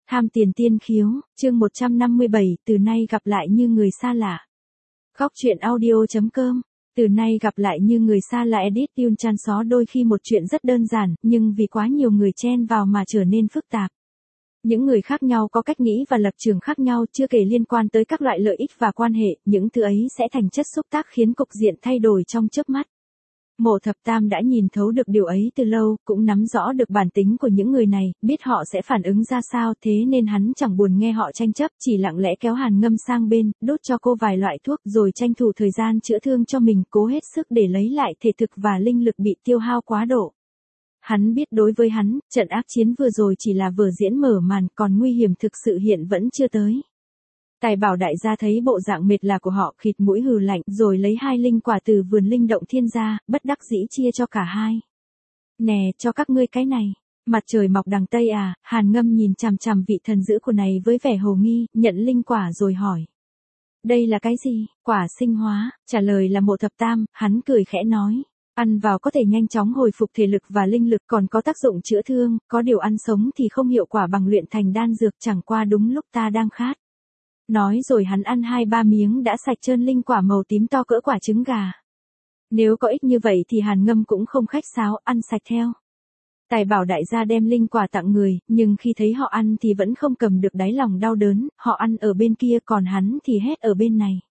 Tham tiền tiên khiếu, chương 157, từ nay gặp lại như người xa lạ. Góc truyện audio.com. Từ nay gặp lại như người xa lạ edit Yun Chan Xó đôi khi một chuyện rất đơn giản, nhưng vì quá nhiều người chen vào mà trở nên phức tạp. Những người khác nhau có cách nghĩ và lập trường khác nhau, chưa kể liên quan tới các loại lợi ích và quan hệ, những thứ ấy sẽ thành chất xúc tác khiến cục diện thay đổi trong chớp mắt. Mộ Thập Tam đã nhìn thấu được điều ấy từ lâu, cũng nắm rõ được bản tính của những người này, biết họ sẽ phản ứng ra sao, thế nên hắn chẳng buồn nghe họ tranh chấp, chỉ lặng lẽ kéo Hàn Ngâm sang bên, đốt cho cô vài loại thuốc rồi tranh thủ thời gian chữa thương cho mình, cố hết sức để lấy lại thể thực và linh lực bị tiêu hao quá độ. Hắn biết đối với hắn, trận ác chiến vừa rồi chỉ là vở diễn mở màn, còn nguy hiểm thực sự hiện vẫn chưa tới. Tài Bảo đại gia thấy bộ dạng mệt là của họ, khịt mũi hừ lạnh, rồi lấy 2 linh quả từ vườn linh động thiên ra, bất đắc dĩ chia cho cả hai. Nè, cho các ngươi cái này. Mặt trời mọc đằng Tây à? Hàn Ngâm nhìn chằm chằm vị thần dữ của này với vẻ hồ nghi, nhận linh quả rồi hỏi. Đây là cái gì? Quả sinh hóa, trả lời là Mộ Thập Tam, hắn cười khẽ nói. Ăn vào có thể nhanh chóng hồi phục thể lực và linh lực, còn có tác dụng chữa thương, có điều ăn sống thì không hiệu quả bằng luyện thành đan dược, chẳng qua đúng lúc ta đang khát. Nói rồi hắn ăn 2-3 miếng đã sạch trơn linh quả màu tím to cỡ quả trứng gà. Nếu có ích như vậy thì Hàn Ngâm cũng không khách sáo, ăn sạch theo. Tài Bảo đại gia đem linh quả tặng người, nhưng khi thấy họ ăn thì vẫn không cầm được đáy lòng đau đớn, họ ăn ở bên kia còn hắn thì hét ở bên này.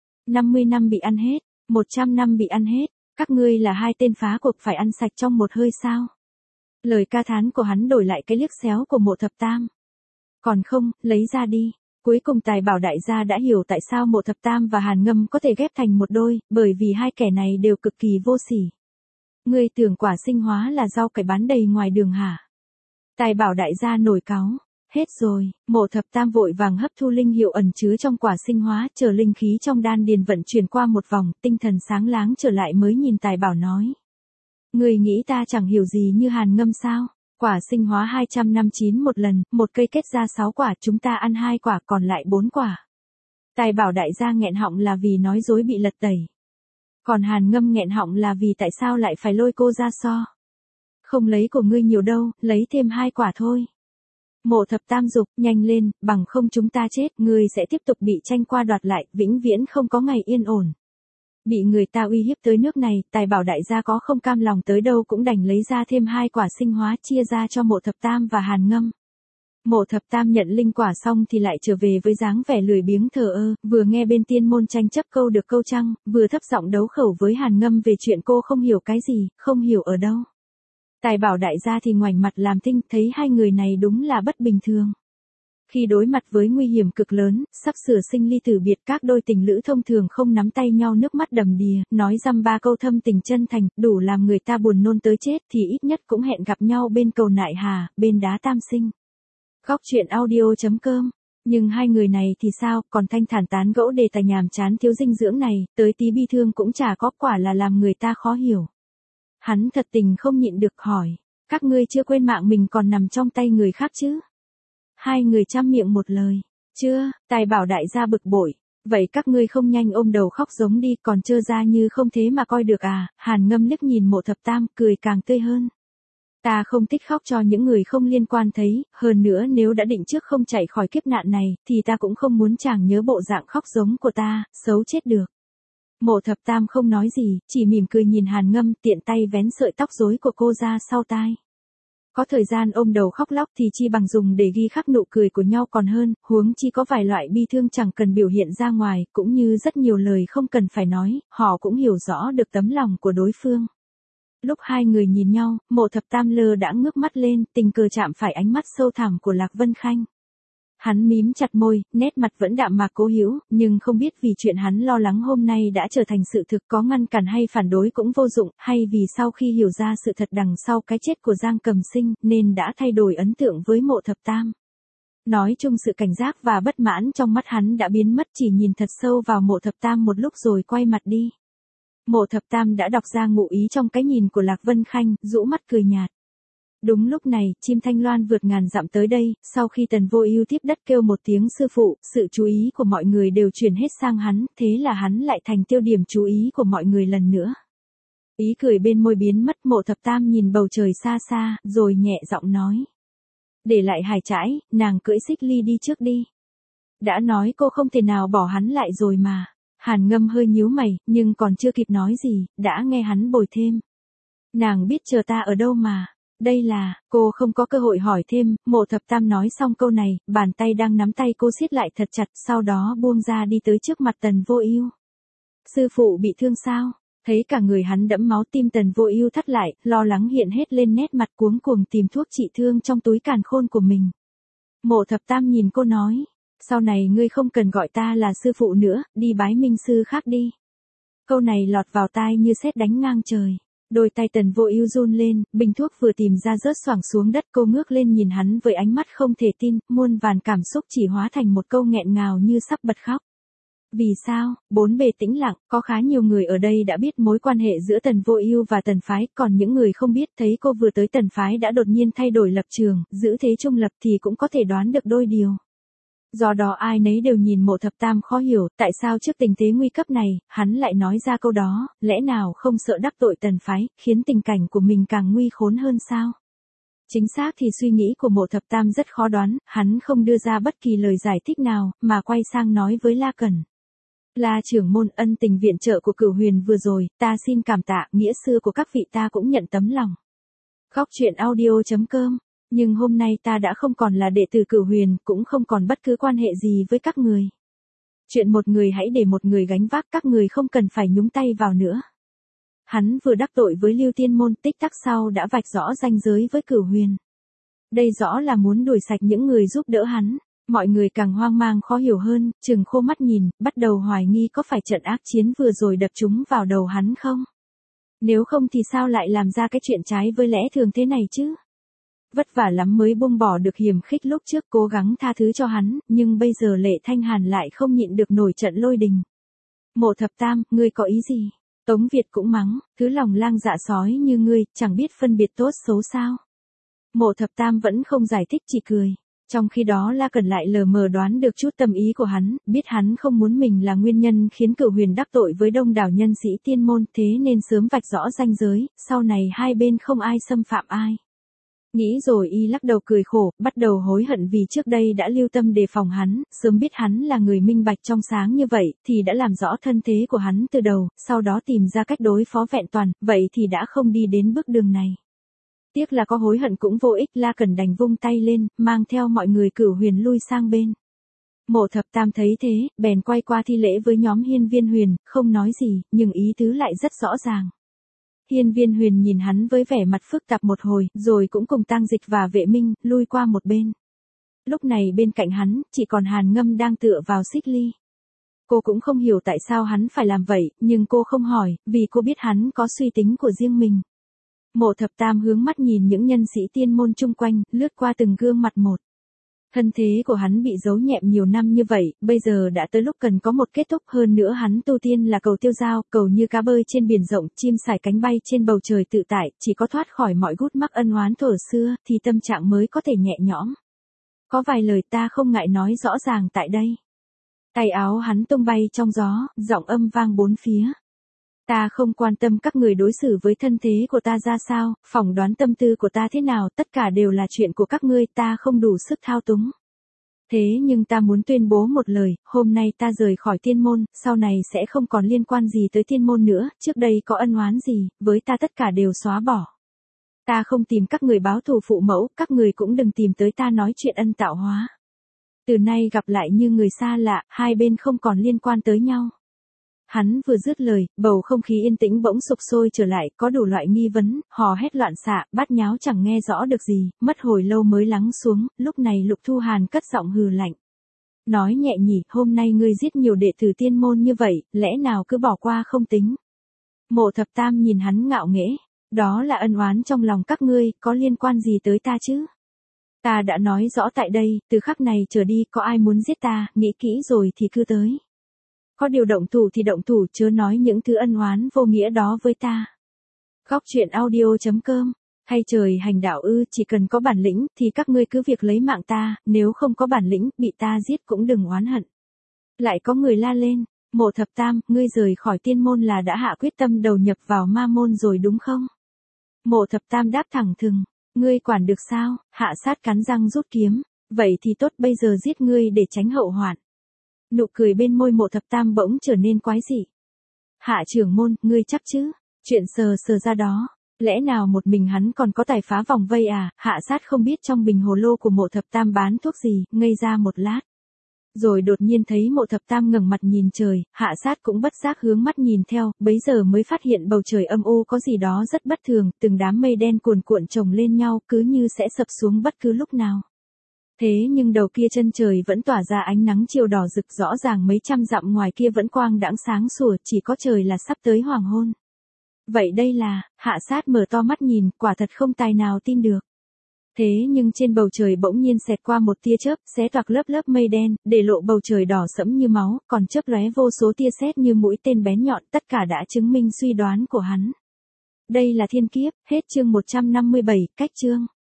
50 năm bị ăn hết, 100 năm bị ăn hết, các ngươi là 2 tên phá cuộc phải ăn sạch trong một hơi sao? Lời ca thán của hắn đổi lại cái liếc xéo của Mộ Thập Tam. Còn không, lấy ra đi. Cuối cùng Tài Bảo đại gia đã hiểu tại sao Mộ Thập Tam và Hàn Ngâm có thể ghép thành một đôi, bởi vì hai kẻ này đều cực kỳ vô sỉ. Ngươi tưởng quả sinh hóa là rau cải bán đầy ngoài đường hả? Tài Bảo đại gia nổi cáu. Hết rồi, Mộ Thập Tam vội vàng hấp thu linh hiệu ẩn chứa trong quả sinh hóa, chờ linh khí trong đan điền vận chuyển qua một vòng, tinh thần sáng láng trở lại mới nhìn Tài Bảo nói. Ngươi nghĩ ta chẳng hiểu gì như Hàn Ngâm sao? Quả sinh hóa 200 năm chín một lần, một cây kết ra 6 quả, chúng ta ăn 2 quả còn lại 4 quả. Tài Bảo đại gia nghẹn họng là vì nói dối bị lật tẩy. Còn Hàn Ngâm nghẹn họng là vì tại sao lại phải lôi cô ra so. Không lấy của ngươi nhiều đâu, lấy thêm 2 quả thôi. Mộ Thập Tam dục, nhanh lên, bằng không chúng ta chết, ngươi sẽ tiếp tục bị tranh qua đoạt lại, vĩnh viễn không có ngày yên ổn. Bị người ta uy hiếp tới nước này, Tài Bảo đại gia có không cam lòng tới đâu cũng đành lấy ra thêm 2 quả sinh hóa chia ra cho Mộ Thập Tam và Hàn Ngâm. Mộ Thập Tam nhận linh quả xong thì lại trở về với dáng vẻ lười biếng thờ ơ, vừa nghe bên tiên môn tranh chấp câu được câu trăng, vừa thấp giọng đấu khẩu với Hàn Ngâm về chuyện cô không hiểu cái gì, không hiểu ở đâu. Tài Bảo đại gia thì ngoảnh mặt làm thinh, thấy hai người này đúng là bất bình thường. Khi đối mặt với nguy hiểm cực lớn, sắp sửa sinh ly tử biệt, các đôi tình lữ thông thường không nắm tay nhau nước mắt đầm đìa, nói dăm ba câu thâm tình chân thành, đủ làm người ta buồn nôn tới chết thì ít nhất cũng hẹn gặp nhau bên cầu Nại Hà, bên đá Tam Sinh. Góc truyện audio.com. Nhưng hai người này thì sao, còn thanh thản tán gẫu đề tài nhàm chán thiếu dinh dưỡng này, tới tí bi thương cũng chả có, quả là làm người ta khó hiểu. Hắn thật tình không nhịn được hỏi, các ngươi chưa quên mạng mình còn nằm trong tay người khác chứ? Hai người chăm miệng một lời, chưa. Tài Bảo đại gia bực bội, vậy các ngươi không nhanh ôm đầu khóc giống đi, còn trơ ra như không thế mà coi được à? Hàn Ngâm liếc nhìn Mộ Thập Tam, cười càng tươi hơn. Ta không thích khóc cho những người không liên quan thấy, hơn nữa nếu đã định trước không chạy khỏi kiếp nạn này, thì ta cũng không muốn chàng nhớ bộ dạng khóc giống của ta, xấu chết được. Mộ Thập Tam không nói gì, chỉ mỉm cười nhìn Hàn Ngâm, tiện tay vén sợi tóc rối của cô ra sau tai. Có thời gian ôm đầu khóc lóc thì chi bằng dùng để ghi khắc nụ cười của nhau còn hơn, huống chi có vài loại bi thương chẳng cần biểu hiện ra ngoài, cũng như rất nhiều lời không cần phải nói, họ cũng hiểu rõ được tấm lòng của đối phương. Lúc hai người nhìn nhau, Mộ Thập Tam lơ đãng ngước mắt lên, tình cờ chạm phải ánh mắt sâu thẳm của Lạc Vân Khanh. Hắn mím chặt môi, nét mặt vẫn đạm mạc cố hữu, nhưng không biết vì chuyện hắn lo lắng hôm nay đã trở thành sự thực, có ngăn cản hay phản đối cũng vô dụng, hay vì sau khi hiểu ra sự thật đằng sau cái chết của Giang Cầm Sinh, nên đã thay đổi ấn tượng với Mộ Thập Tam. Nói chung sự cảnh giác và bất mãn trong mắt hắn đã biến mất, chỉ nhìn thật sâu vào Mộ Thập Tam một lúc rồi quay mặt đi. Mộ Thập Tam đã đọc ra ngụ ý trong cái nhìn của Lạc Vân Khanh, rũ mắt cười nhạt. Đúng lúc này, chim thanh loan vượt ngàn dặm tới đây, sau khi Tần Vô Ưu tiếp đất kêu một tiếng sư phụ, sự chú ý của mọi người đều chuyển hết sang hắn, thế là hắn lại thành tiêu điểm chú ý của mọi người lần nữa. Ý cười bên môi biến mất, Mộ Thập Tam nhìn bầu trời xa xa, rồi nhẹ giọng nói. Để lại Hải Trãi, nàng cưỡi xích ly đi trước đi. Đã nói cô không thể nào bỏ hắn lại rồi mà. Hàn Ngâm hơi nhíu mày, nhưng còn chưa kịp nói gì, đã nghe hắn bồi thêm. Nàng biết chờ ta ở đâu mà. Đây là, cô không có cơ hội hỏi thêm, Mộ Thập Tam nói xong câu này, bàn tay đang nắm tay cô siết lại thật chặt, sau đó buông ra đi tới trước mặt Tần Vô Ưu. Sư phụ bị thương sao? Thấy cả người hắn đẫm máu, tim Tần Vô Ưu thắt lại, lo lắng hiện hết lên nét mặt, cuống cuồng tìm thuốc trị thương trong túi càn khôn của mình. Mộ Thập Tam nhìn cô nói, sau này ngươi không cần gọi ta là sư phụ nữa, đi bái minh sư khác đi. Câu này lọt vào tai như sét đánh ngang trời. Đôi tay Tần Vô Ưu run lên, bình thuốc vừa tìm ra rớt xoảng xuống đất, cô ngước lên nhìn hắn với ánh mắt không thể tin, muôn vàn cảm xúc chỉ hóa thành một câu nghẹn ngào như sắp bật khóc. Vì sao? Bốn bề tĩnh lặng, có khá nhiều người ở đây đã biết mối quan hệ giữa Tần Vô Ưu và Tần phái, còn những người không biết thấy cô vừa tới Tần phái đã đột nhiên thay đổi lập trường, giữ thế trung lập thì cũng có thể đoán được đôi điều. Do đó ai nấy đều nhìn Mộ Thập Tam khó hiểu, tại sao trước tình thế nguy cấp này, hắn lại nói ra câu đó, lẽ nào không sợ đắc tội Tần phái, khiến tình cảnh của mình càng nguy khốn hơn sao? Chính xác thì suy nghĩ của Mộ Thập Tam rất khó đoán, hắn không đưa ra bất kỳ lời giải thích nào, mà quay sang nói với La Cẩn. La trưởng môn, ân tình viện trợ của Cửu Huyền vừa rồi, ta xin cảm tạ, nghĩa xưa của các vị ta cũng nhận tấm lòng. Góc truyện audio.com. Nhưng hôm nay ta đã không còn là đệ tử Cửu Huyền, cũng không còn bất cứ quan hệ gì với các người. Chuyện một người hãy để một người gánh vác, các người không cần phải nhúng tay vào nữa. Hắn vừa đắc tội với Lưu Tiên môn, tích tắc sau đã vạch rõ ranh giới với Cửu Huyền. Đây rõ là muốn đuổi sạch những người giúp đỡ hắn. Mọi người càng hoang mang khó hiểu hơn, trừng khô mắt nhìn, bắt đầu hoài nghi có phải trận ác chiến vừa rồi đập trúng vào đầu hắn không? Nếu không thì sao lại làm ra cái chuyện trái với lẽ thường thế này chứ? Vất vả lắm mới buông bỏ được hiềm khích lúc trước, cố gắng tha thứ cho hắn, nhưng bây giờ Lệ Thanh Hàn lại không nhịn được nổi trận lôi đình. Mộ Thập Tam, ngươi có ý gì? Tống Việt cũng mắng, thứ lòng lang dạ sói như ngươi, chẳng biết phân biệt tốt xấu sao? Mộ Thập Tam vẫn không giải thích, chỉ cười. Trong khi đó La Cẩn lại lờ mờ đoán được chút tâm ý của hắn, biết hắn không muốn mình là nguyên nhân khiến Cửu Huyền đắc tội với đông đảo nhân sĩ tiên môn, thế nên sớm vạch rõ ranh giới, sau này hai bên không ai xâm phạm ai. Nghĩ rồi y lắc đầu cười khổ, bắt đầu hối hận vì trước đây đã lưu tâm đề phòng hắn, sớm biết hắn là người minh bạch trong sáng như vậy, thì đã làm rõ thân thế của hắn từ đầu, sau đó tìm ra cách đối phó vẹn toàn, vậy thì đã không đi đến bước đường này. Tiếc là có hối hận cũng vô ích, La Cẩn đành vung tay lên, mang theo mọi người Cửu Huyền lui sang bên. Mộ Thập Tam thấy thế, bèn quay qua thi lễ với nhóm Hiên Viên Huyền, không nói gì, nhưng ý tứ lại rất rõ ràng. Hiên Viên Huyền nhìn hắn với vẻ mặt phức tạp một hồi, rồi cũng cùng Tang Dịch và Vệ Minh, lui qua một bên. Lúc này bên cạnh hắn, chỉ còn Hàn Ngâm đang tựa vào xích ly. Cô cũng không hiểu tại sao hắn phải làm vậy, nhưng cô không hỏi, vì cô biết hắn có suy tính của riêng mình. Mộ Thập Tam hướng mắt nhìn những nhân sĩ tiên môn chung quanh, lướt qua từng gương mặt một. Thân thế của hắn bị giấu nhẹm nhiều năm như vậy, bây giờ đã tới lúc cần có một kết thúc, hơn nữa hắn tu tiên là cầu tiêu dao, cầu như cá bơi trên biển rộng, chim sải cánh bay trên bầu trời tự tại, chỉ có thoát khỏi mọi gút mắc ân oán thuở xưa, thì tâm trạng mới có thể nhẹ nhõm. Có vài lời ta không ngại nói rõ ràng tại đây. Tay áo hắn tung bay trong gió, giọng âm vang bốn phía. Ta không quan tâm các người đối xử với thân thế của ta ra sao, phỏng đoán tâm tư của ta thế nào, tất cả đều là chuyện của các ngươi, ta không đủ sức thao túng. Thế nhưng ta muốn tuyên bố một lời, hôm nay ta rời khỏi tiên môn, sau này sẽ không còn liên quan gì tới tiên môn nữa, trước đây có ân oán gì, với ta tất cả đều xóa bỏ. Ta không tìm các người báo thù phụ mẫu, các người cũng đừng tìm tới ta nói chuyện ân tạo hóa. Từ nay gặp lại như người xa lạ, hai bên không còn liên quan tới nhau. Hắn vừa dứt lời, bầu không khí yên tĩnh bỗng sục sôi trở lại, có đủ loại nghi vấn, hò hét loạn xạ, bát nháo chẳng nghe rõ được gì, mất hồi lâu mới lắng xuống, lúc này Lục Thu Hàn cất giọng hừ lạnh. Nói nhẹ nhỉ, hôm nay ngươi giết nhiều đệ tử tiên môn như vậy, lẽ nào cứ bỏ qua không tính. Mộ Thập Tam nhìn hắn ngạo nghễ, đó là ân oán trong lòng các ngươi, có liên quan gì tới ta chứ? Ta đã nói rõ tại đây, từ khắc này trở đi, có ai muốn giết ta, nghĩ kỹ rồi thì cứ tới. Có điều động thủ thì động thủ, chớ nói những thứ ân oán vô nghĩa đó với ta. Góc truyện audio.com. Hay trời hành đạo ư, chỉ cần có bản lĩnh thì các ngươi cứ việc lấy mạng ta, nếu không có bản lĩnh, bị ta giết cũng đừng oán hận. Lại có người la lên, Mộ Thập Tam, ngươi rời khỏi tiên môn là đã hạ quyết tâm đầu nhập vào ma môn rồi đúng không? Mộ Thập Tam đáp thẳng thừng, Ngươi quản được sao? Hạ sát cắn răng rút kiếm. Vậy thì tốt, bây giờ giết ngươi để tránh hậu hoạn. Nụ cười bên môi Mộ Thập Tam bỗng trở nên quái dị. Hạ trưởng môn, ngươi chắc chứ? Chuyện sờ sờ ra đó. Lẽ nào một mình hắn còn có tài phá vòng vây à? Hạ sát không biết trong bình hồ lô của Mộ Thập Tam bán thuốc gì, ngây ra một lát. Rồi đột nhiên thấy Mộ Thập Tam ngẩng mặt nhìn trời, hạ sát cũng bất giác hướng mắt nhìn theo, bấy giờ mới phát hiện bầu trời âm u có gì đó rất bất thường, từng đám mây đen cuồn cuộn chồng lên nhau cứ như sẽ sập xuống bất cứ lúc nào. Thế nhưng đầu kia chân trời vẫn tỏa ra ánh nắng chiều đỏ rực, rõ ràng mấy trăm dặm ngoài kia vẫn quang đãng sáng sủa, chỉ có trời là sắp tới hoàng hôn. Vậy đây là, hạ sát mở to mắt nhìn, quả thật không tài nào tin được. Thế nhưng trên bầu trời bỗng nhiên xẹt qua một tia chớp, xé toạc lớp lớp mây đen, để lộ bầu trời đỏ sẫm như máu, còn chớp lóe vô số tia sét như mũi tên bén nhọn, tất cả đã chứng minh suy đoán của hắn. Đây là thiên kiếp, hết chương 157, cách chương.